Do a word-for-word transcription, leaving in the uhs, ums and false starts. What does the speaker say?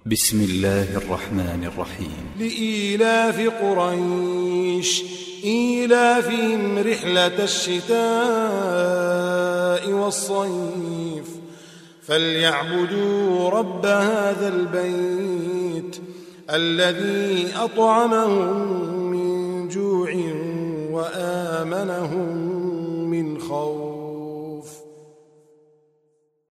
بسم الله الرحمن الرحيم. لإيلاف قريش إيلافهم رحلة الشتاء والصيف فليعبدوا رب هذا البيت الذي أطعمهم من جوع وآمنهم من خوف.